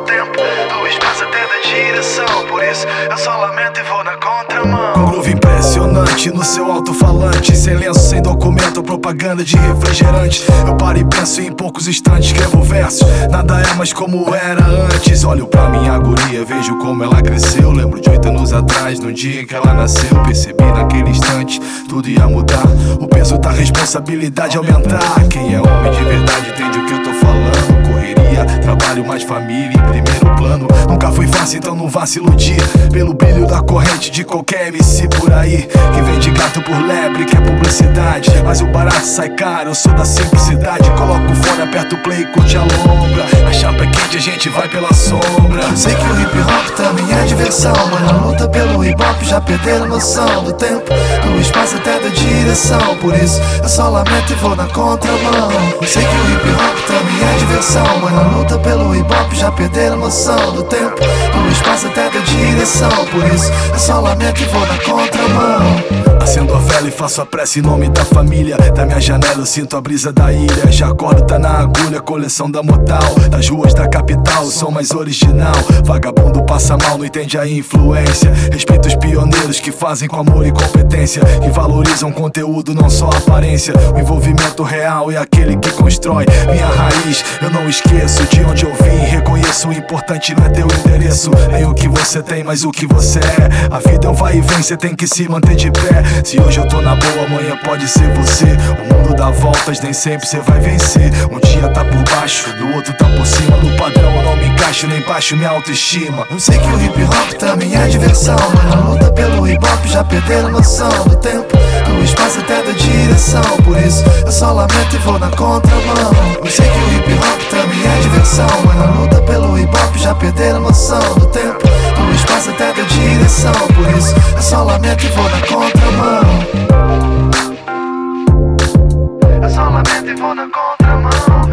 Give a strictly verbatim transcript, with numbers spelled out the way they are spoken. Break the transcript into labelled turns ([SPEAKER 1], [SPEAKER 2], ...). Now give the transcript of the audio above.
[SPEAKER 1] tempo, do espaço até da direção. Por isso eu só lamento e vou na contramão.
[SPEAKER 2] Com groove impressionante no seu alto-falante, sem lenço, sem documento, propaganda de refrigerante. Eu paro e penso em poucos instantes, escrevo versos, nada é mais como era antes. Olho pra minha guria, vejo como ela cresceu. Lembro de oito anos atrás, no dia em que ela nasceu. Percebi naquele instante, tudo ia mudar. O peso da responsabilidade aumentar. Quem é homem de verdade entende o que eu tô falando. Correria, trabalho mais família em primeiro plano. Nunca foi fácil, então não vá se iludir pelo brilho da corrente de qualquer M C por aí, que vende gato por lebre, que é publicidade. Mas o barato sai caro, eu sou da simplicidade. Coloco o fone, aperto o play e curte a lombra. A chapa é quente, a gente vai pela sombra.
[SPEAKER 1] Sei que o hip hop também é diversão, mas na luta pelo hip hop já perderam noção do tempo, do espaço até da direção. Por isso eu só lamento e vou na contramão. Sei que o hip hop também é diversão, mas na luta pelo hip hop já perderam noção do tempo, do espaço até da direção. Por isso eu só lamento e vou na contramão.
[SPEAKER 2] Acendo a vela e faço a prece em nome da família. Da minha janela eu sinto a brisa da ilha. Já acordo, tá na agulha, coleção da Motal. Das ruas da capital, som mais original. Vagabundo passa mal, não entende a influência. Respeito os pioneiros que fazem com amor e competência, que valorizam conteúdo, não só aparência. O envolvimento real é aquele que constrói minha raiz. Eu não esqueço de onde eu vim, reconheço o importante não é teu endereço, nem o que você tem, mas o que você é. A vida é um vai e vem, cê tem que se manter de pé. Se hoje eu tô na boa, amanhã pode ser você. O mundo dá voltas, nem sempre cê vai vencer. Um dia tá por baixo, no outro tá por cima. No padrão eu não me encaixo, nem baixo minha autoestima.
[SPEAKER 1] Eu sei que o hip hop também é diversão, mas na luta pelo hip hop já perderam noção do tempo, do espaço até da direção. Por isso eu só lamento e vou na contramão. Eu sei que o hip hop também é diversão, mas na luta pelo hip hop já perderam noção do tempo, do espaço até da direção. Por isso eu só lamento e vou na contramão. Eu só lamento e vou na contramão.